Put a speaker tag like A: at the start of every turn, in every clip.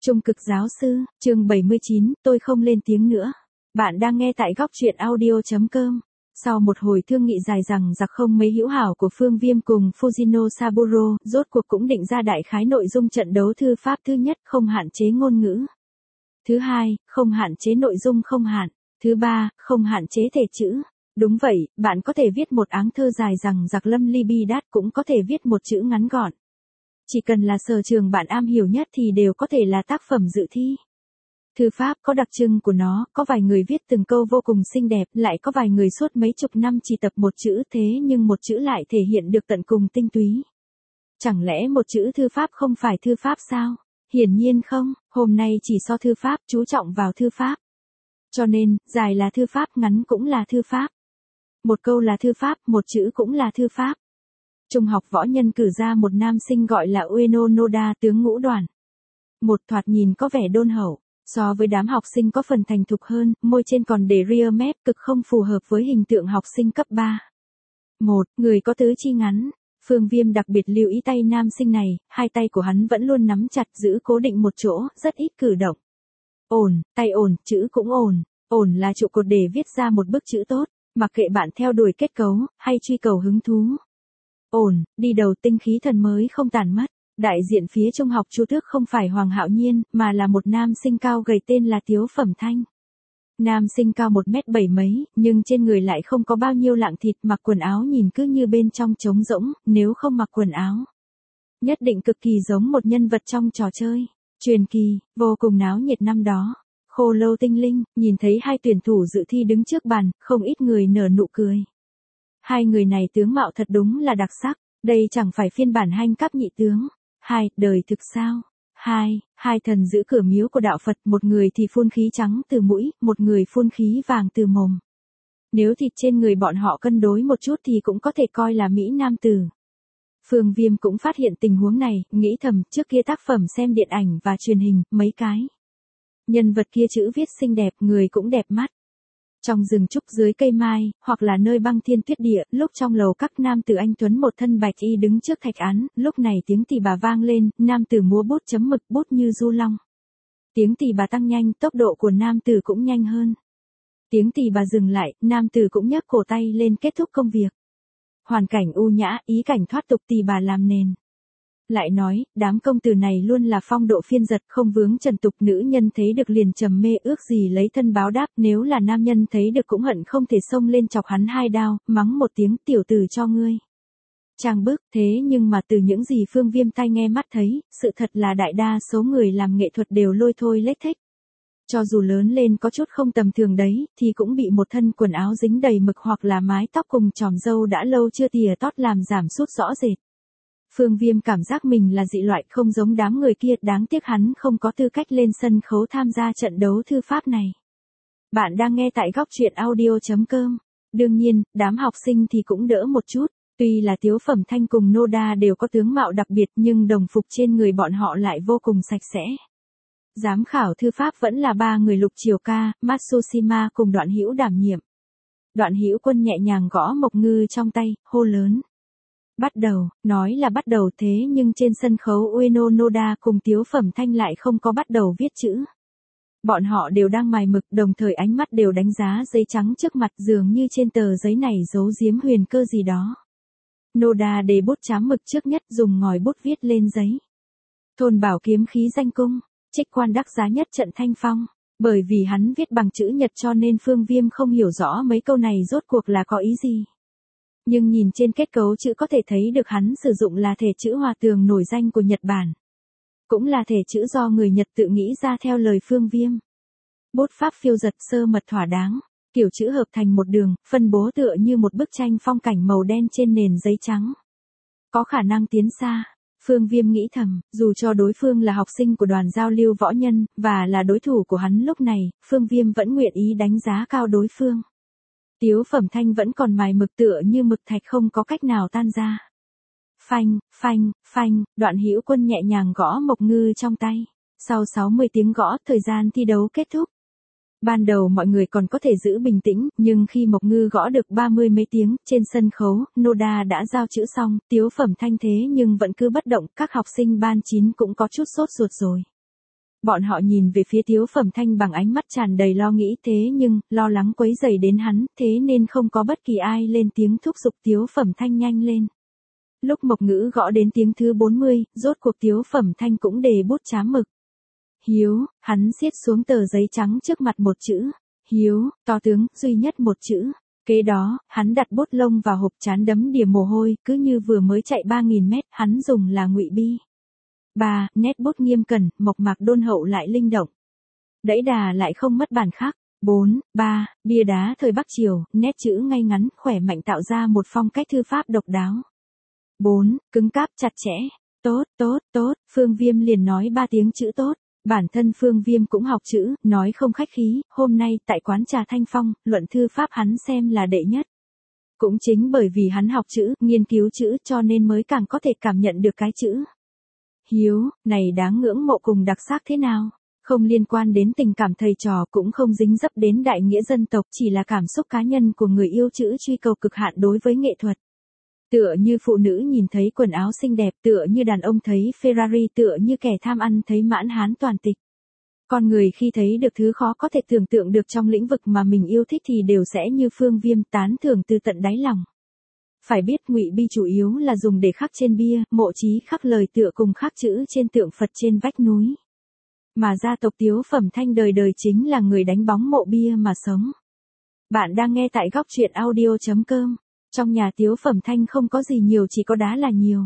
A: Trung cực giáo sư, chương 79, tôi không lên tiếng nữa. Bạn đang nghe tại góc truyện audio.com. Sau một hồi thương nghị dài dằng dặc không mấy hữu hảo của Phương Viêm cùng Fujino Saburo, rốt cuộc cũng định ra đại khái nội dung trận đấu thư pháp. Thứ nhất, không hạn chế ngôn ngữ. Thứ hai, không hạn chế nội dung không hạn. Thứ ba, không hạn chế thể chữ. Đúng vậy, bạn có thể viết một áng thơ dài dằng dặc lâm ly bi đát, cũng có thể viết một chữ ngắn gọn. Chỉ cần là sở trường bạn am hiểu nhất thì đều có thể là tác phẩm dự thi. Thư pháp có đặc trưng của nó, có vài người viết từng câu vô cùng xinh đẹp, lại có vài người suốt mấy chục năm chỉ tập một chữ, thế nhưng một chữ lại thể hiện được tận cùng tinh túy. Chẳng lẽ một chữ thư pháp không phải thư pháp sao? Hiển nhiên không, hôm nay chỉ so thư pháp, chú trọng vào thư pháp. Cho nên, dài là thư pháp, ngắn cũng là thư pháp. Một câu là thư pháp, một chữ cũng là thư pháp. Trung học võ nhân cử ra một nam sinh gọi là Ueno Noda, tướng ngũ đoàn. Một thoạt nhìn có vẻ đôn hậu, so với đám học sinh có phần thành thục hơn, môi trên còn để rear mép, cực không phù hợp với hình tượng học sinh cấp 3. Một người có tứ chi ngắn. Phương Viêm đặc biệt lưu ý tay nam sinh này, hai tay của hắn vẫn luôn nắm chặt giữ cố định một chỗ, rất ít cử động. Ổn, tay ổn, chữ cũng ổn. Ổn là trụ cột để viết ra một bức chữ tốt, mặc kệ bạn theo đuổi kết cấu, hay truy cầu hứng thú. Ổn, đi đầu tinh khí thần mới không tàn mất. Đại diện phía trung học Chu Tước không phải Hoàng Hạo Nhiên, mà là một nam sinh cao gầy tên là Tiếu Phẩm Thanh. Nam sinh cao 1m7 mấy, nhưng trên người lại không có bao nhiêu lạng thịt, mặc quần áo nhìn cứ như bên trong trống rỗng, nếu không mặc quần áo. Nhất định cực kỳ giống một nhân vật trong trò chơi. Truyền kỳ, vô cùng náo nhiệt năm đó. Khô Lâu Tinh Linh, nhìn thấy hai tuyển thủ dự thi đứng trước bàn, không ít người nở nụ cười. Hai người này tướng mạo thật đúng là đặc sắc, đây chẳng phải phiên bản hanh cấp nhị tướng. Hai, đời thực sao? Hai thần giữ cửa miếu của đạo Phật, một người thì phun khí trắng từ mũi, một người phun khí vàng từ mồm. Nếu thịt trên người bọn họ cân đối một chút thì cũng có thể coi là mỹ nam tử. Phương Viêm cũng phát hiện tình huống này, nghĩ thầm, trước kia tác phẩm xem điện ảnh và truyền hình, mấy cái nhân vật kia chữ viết xinh đẹp, người cũng đẹp mắt. Trong rừng trúc dưới cây mai, hoặc là nơi băng thiên tuyết địa, lúc trong lầu các nam tử anh tuấn một thân bạch y đứng trước thạch án, lúc này tiếng tỳ bà vang lên, nam tử múa bút chấm mực, bút như du long. Tiếng tỳ bà tăng nhanh, tốc độ của nam tử cũng nhanh hơn. Tiếng tỳ bà dừng lại, nam tử cũng nhấc cổ tay lên kết thúc công việc. Hoàn cảnh u nhã, ý cảnh thoát tục, tỳ bà làm nền. Lại nói, đám công tử này luôn là phong độ phiên giật, không vướng trần tục, nữ nhân thấy được liền trầm mê, ước gì lấy thân báo đáp, nếu là nam nhân thấy được cũng hận không thể xông lên chọc hắn hai đao, mắng một tiếng, tiểu tử cho ngươi. Trang bức, thế nhưng mà từ những gì Phương Viêm tai nghe mắt thấy, sự thật là đại đa số người làm nghệ thuật đều lôi thôi lết thích. Cho dù lớn lên có chút không tầm thường đấy, thì cũng bị một thân quần áo dính đầy mực hoặc là mái tóc cùng chòm râu đã lâu chưa tỉa tót làm giảm sút rõ rệt. Phương Viêm cảm giác mình là dị loại, không giống đám người kia, đáng tiếc hắn không có tư cách lên sân khấu tham gia trận đấu thư pháp này. Bạn đang nghe tại góc truyện audio.com. Đương nhiên, đám học sinh thì cũng đỡ một chút, tuy là Tiếu Phẩm Thanh cùng Noda đều có tướng mạo đặc biệt nhưng đồng phục trên người bọn họ lại vô cùng sạch sẽ. Giám khảo thư pháp vẫn là ba người Lục Triều Ca, Matsushima cùng Đoạn Hữu đảm nhiệm. Đoạn Hữu Quân nhẹ nhàng gõ mộc ngư trong tay, hô lớn. Bắt đầu, nói là bắt đầu, thế nhưng trên sân khấu Ueno Noda cùng Tiếu Phẩm Thanh lại không có bắt đầu viết chữ. Bọn họ đều đang mài mực, đồng thời ánh mắt đều đánh giá giấy trắng trước mặt, dường như trên tờ giấy này giấu giếm huyền cơ gì đó. Noda để bút chám mực trước nhất, dùng ngòi bút viết lên giấy. Thôn bảo kiếm khí danh cung, trích quan đắc giá nhất trận thanh phong. Bởi vì hắn viết bằng chữ Nhật cho nên Phương Viêm không hiểu rõ mấy câu này rốt cuộc là có ý gì. Nhưng nhìn trên kết cấu chữ có thể thấy được hắn sử dụng là thể chữ Hòa Tường nổi danh của Nhật Bản. Cũng là thể chữ do người Nhật tự nghĩ ra theo lời Phương Viêm. Bút pháp phiêu giật, sơ mật thỏa đáng, kiểu chữ hợp thành một đường, phân bố tựa như một bức tranh phong cảnh màu đen trên nền giấy trắng. Có khả năng tiến xa. Phương Viêm nghĩ thầm, dù cho đối phương là học sinh của đoàn giao lưu võ nhân, và là đối thủ của hắn lúc này, Phương Viêm vẫn nguyện ý đánh giá cao đối phương. Tiếu Phẩm Thanh vẫn còn mài mực tựa như mực thạch không có cách nào tan ra. Phanh, Đoạn Hữu Quân nhẹ nhàng gõ mộc ngư trong tay. Sau 60 tiếng gõ, thời gian thi đấu kết thúc. Ban đầu mọi người còn có thể giữ bình tĩnh, nhưng khi mộc ngư gõ được 30 mấy tiếng, trên sân khấu, Noda đã giao chữ xong, Tiếu Phẩm Thanh thế nhưng vẫn cứ bất động, các học sinh ban 9 cũng có chút sốt ruột rồi. Bọn họ nhìn về phía Tiếu Phẩm Thanh bằng ánh mắt tràn đầy lo nghĩ, thế nhưng, lo lắng quấy rầy đến hắn, thế nên không có bất kỳ ai lên tiếng thúc giục Tiếu Phẩm Thanh nhanh lên. Lúc Mộc Ngữ gõ đến tiếng thứ 40, rốt cuộc Tiếu Phẩm Thanh cũng đề bút chám mực. Hiếu, hắn siết xuống tờ giấy trắng trước mặt một chữ. Hiếu, to tướng, duy nhất một chữ. Kế đó, hắn đặt bút lông vào hộp, trán đấm đìa mồ hôi, cứ như vừa mới chạy 3.000 mét, hắn dùng là ngụy bi. 3. Nét bút nghiêm cẩn, mộc mạc đôn hậu lại linh động. Đẫy đà lại không mất bản khác. 4. Bia đá thời Bắc Triều, nét chữ ngay ngắn, khỏe mạnh tạo ra một phong cách thư pháp độc đáo. 4. Cứng cáp chặt chẽ. Tốt, Phương Viêm liền nói 3 tiếng chữ tốt. Bản thân Phương Viêm cũng học chữ, nói không khách khí, hôm nay tại quán trà Thanh Phong, luận thư pháp hắn xem là đệ nhất. Cũng chính bởi vì hắn học chữ, nghiên cứu chữ cho nên mới càng có thể cảm nhận được cái chữ. Hiếu, này đáng ngưỡng mộ cùng đặc sắc thế nào? Không liên quan đến tình cảm thầy trò, cũng không dính dấp đến đại nghĩa dân tộc, chỉ là cảm xúc cá nhân của người yêu chữ truy cầu cực hạn đối với nghệ thuật. Tựa như phụ nữ nhìn thấy quần áo xinh đẹp, tựa như đàn ông thấy Ferrari, tựa như kẻ tham ăn thấy mãn hán toàn tịch. Con người khi thấy được thứ khó có thể tưởng tượng được trong lĩnh vực mà mình yêu thích thì đều sẽ như Phương Viêm tán thưởng từ tận đáy lòng. Phải biết ngụy bi chủ yếu là dùng để khắc trên bia, mộ chí khắc lời tựa cùng khắc chữ trên tượng Phật trên vách núi. Mà gia tộc Tiếu Phẩm Thanh đời đời chính là người đánh bóng mộ bia mà sống. Bạn đang nghe tại góc truyện audio.com. Trong nhà Tiếu Phẩm Thanh không có gì nhiều, chỉ có đá là nhiều.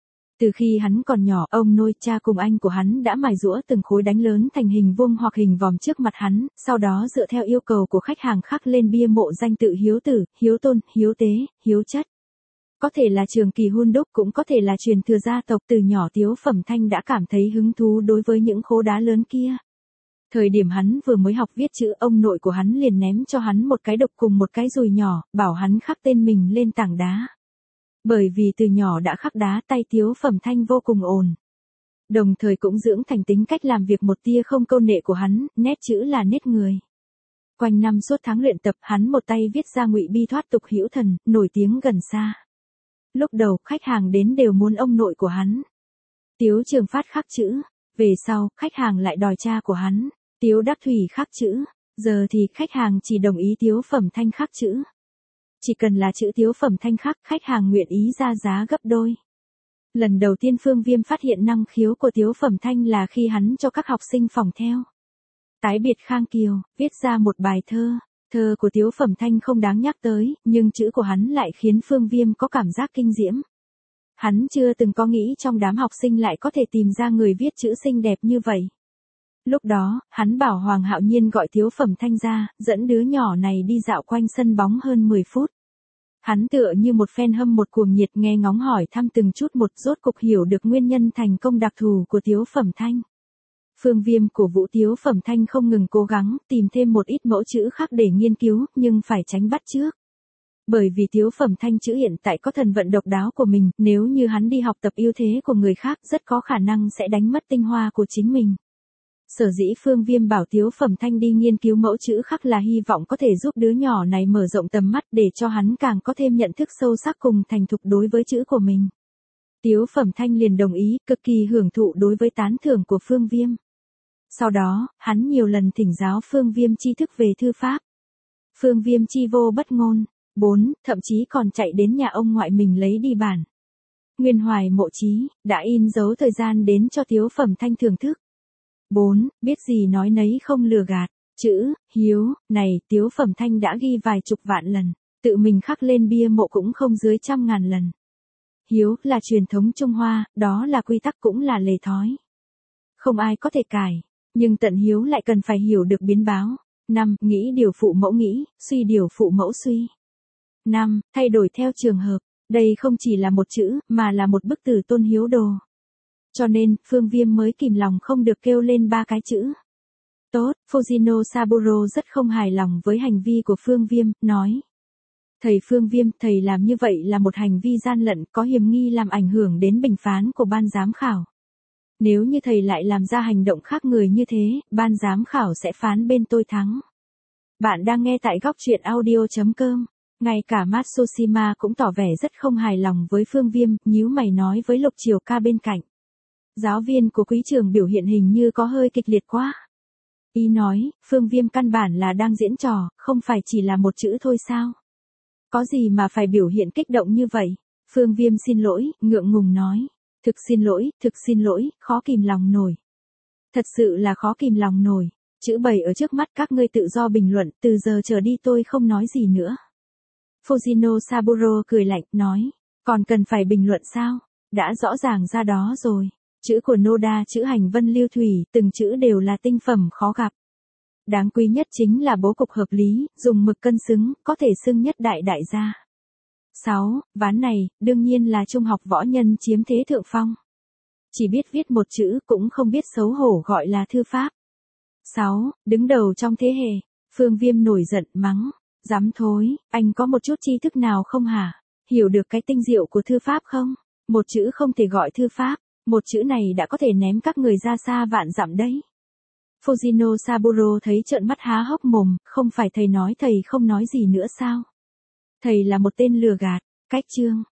A: Từ khi hắn còn nhỏ, ông nội cha cùng anh của hắn đã mài giũa từng khối đánh lớn thành hình vuông hoặc hình vòm trước mặt hắn, sau đó dựa theo yêu cầu của khách hàng khắc lên bia mộ danh tự hiếu tử, hiếu tôn, hiếu tế, hiếu chất. Có thể là trường kỳ hun đúc, cũng có thể là truyền thừa gia tộc. Từ nhỏ Tiếu Phẩm Thanh đã cảm thấy hứng thú đối với những khố đá lớn kia. Thời điểm hắn vừa mới học viết chữ, ông nội của hắn liền ném cho hắn một cái độc cùng một cái dùi nhỏ, bảo hắn khắc tên mình lên tảng đá. Bởi vì từ nhỏ đã khắc đá, tay Tiếu Phẩm Thanh vô cùng ổn. Đồng thời cũng dưỡng thành tính cách làm việc một tia không câu nệ của hắn, nét chữ là nét người. Quanh năm suốt tháng luyện tập, hắn một tay viết ra ngụy bi thoát tục hữu thần, nổi tiếng gần xa. Lúc đầu, khách hàng đến đều muốn ông nội của hắn. Tiếu Trường Phát khắc chữ. Về sau, khách hàng lại đòi cha của hắn. Tiếu Đắc Thủy khắc chữ. Giờ thì khách hàng chỉ đồng ý Tiếu Phẩm Thanh khắc chữ. Chỉ cần là chữ Tiếu Phẩm Thanh khắc, khách hàng nguyện ý ra giá gấp đôi. Lần đầu tiên Phương Viêm phát hiện năng khiếu của Tiếu Phẩm Thanh là khi hắn cho các học sinh phỏng theo. Tái biệt Khang Kiều, viết ra một bài thơ. Thơ của Tiếu Phẩm Thanh không đáng nhắc tới, nhưng chữ của hắn lại khiến Phương Viêm có cảm giác kinh diễm. Hắn chưa từng có nghĩ trong đám học sinh lại có thể tìm ra người viết chữ xinh đẹp như vậy. Lúc đó, hắn bảo Hoàng Hạo Nhiên gọi Tiếu Phẩm Thanh ra, dẫn đứa nhỏ này đi dạo quanh sân bóng hơn 10 phút. Hắn tựa như một fan hâm một cuồng nhiệt nghe ngóng hỏi thăm từng chút một, rốt cục hiểu được nguyên nhân thành công đặc thù của Tiếu Phẩm Thanh. Phương Viêm cổ vũ Tiếu Phẩm Thanh không ngừng cố gắng, tìm thêm một ít mẫu chữ khác để nghiên cứu, nhưng phải tránh bắt chước. Bởi vì Tiếu Phẩm Thanh chữ hiện tại có thần vận độc đáo của mình, nếu như hắn đi học tập ưu thế của người khác, rất có khả năng sẽ đánh mất tinh hoa của chính mình. Sở dĩ Phương Viêm bảo Tiếu Phẩm Thanh đi nghiên cứu mẫu chữ khắc là hy vọng có thể giúp đứa nhỏ này mở rộng tầm mắt để cho hắn càng có thêm nhận thức sâu sắc cùng thành thục đối với chữ của mình. Tiếu Phẩm Thanh liền đồng ý, cực kỳ hưởng thụ đối với tán thưởng của Phương Viêm. Sau đó, hắn nhiều lần thỉnh giáo Phương Viêm tri thức về thư pháp. Phương Viêm chi vô bất ngôn. 4. Thậm chí còn chạy đến nhà ông ngoại mình lấy đi bản Nguyên Hoài Mộ Chí, đã in dấu thời gian đến cho Tiếu Phẩm Thanh thưởng thức. 4. Biết gì nói nấy không lừa gạt. Chữ hiếu này Tiếu Phẩm Thanh đã ghi vài chục vạn lần, tự mình khắc lên bia mộ cũng không dưới 100.000 lần. Hiếu là truyền thống Trung Hoa, đó là quy tắc cũng là lề thói. Không ai có thể cải, nhưng tận hiếu lại cần phải hiểu được biến báo. 5. Nghĩ điều phụ mẫu nghĩ, suy điều phụ mẫu suy. 5. Thay đổi theo trường hợp. Đây không chỉ là một chữ, mà là một bức tử tôn hiếu đồ. Cho nên, Phương Viêm mới kìm lòng không được kêu lên 3 cái chữ. Tốt, Fujino Saburo rất không hài lòng với hành vi của Phương Viêm, nói. Thầy Phương Viêm, thầy làm như vậy là một hành vi gian lận, có hiểm nghi làm ảnh hưởng đến bình phán của ban giám khảo. Nếu như thầy lại làm ra hành động khác người như thế, ban giám khảo sẽ phán bên tôi thắng. Bạn đang nghe tại góc truyện audio.com. Ngay cả Matsushima cũng tỏ vẻ rất không hài lòng với Phương Viêm, nhíu mày nói với Lục Triều Ca bên cạnh. Giáo viên của quý trường biểu hiện hình như có hơi kịch liệt quá. Y nói, Phương Viêm căn bản là đang diễn trò, không phải chỉ là một chữ thôi sao? Có gì mà phải biểu hiện kích động như vậy? Phương Viêm xin lỗi, ngượng ngùng nói. Thực xin lỗi, khó kìm lòng nổi. Thật sự là khó kìm lòng nổi. Chữ bày ở trước mắt các ngươi tự do bình luận, từ giờ trở đi tôi không nói gì nữa. Fujino Saburo cười lạnh, nói. Còn cần phải bình luận sao? Đã rõ ràng ra đó rồi. Chữ của Noda, chữ hành vân lưu thủy, từng chữ đều là tinh phẩm khó gặp. Đáng quý nhất chính là bố cục hợp lý, dùng mực cân xứng, có thể xưng nhất đại đại gia. 6. Ván này, đương nhiên là trung học võ nhân chiếm thế thượng phong. Chỉ biết viết một chữ cũng không biết xấu hổ gọi là thư pháp. 6. Đứng đầu trong thế hệ. Phương Viêm nổi giận mắng. Dám thối, anh có một chút tri thức nào không hả? Hiểu được cái tinh diệu của thư pháp không? Một chữ không thể gọi thư pháp. Một chữ này đã có thể ném các người ra xa vạn dặm đấy. Fujino Saburo thấy trợn mắt há hốc mồm, không phải thầy nói thầy không nói gì nữa sao? Thầy là một tên lừa gạt, cách chương.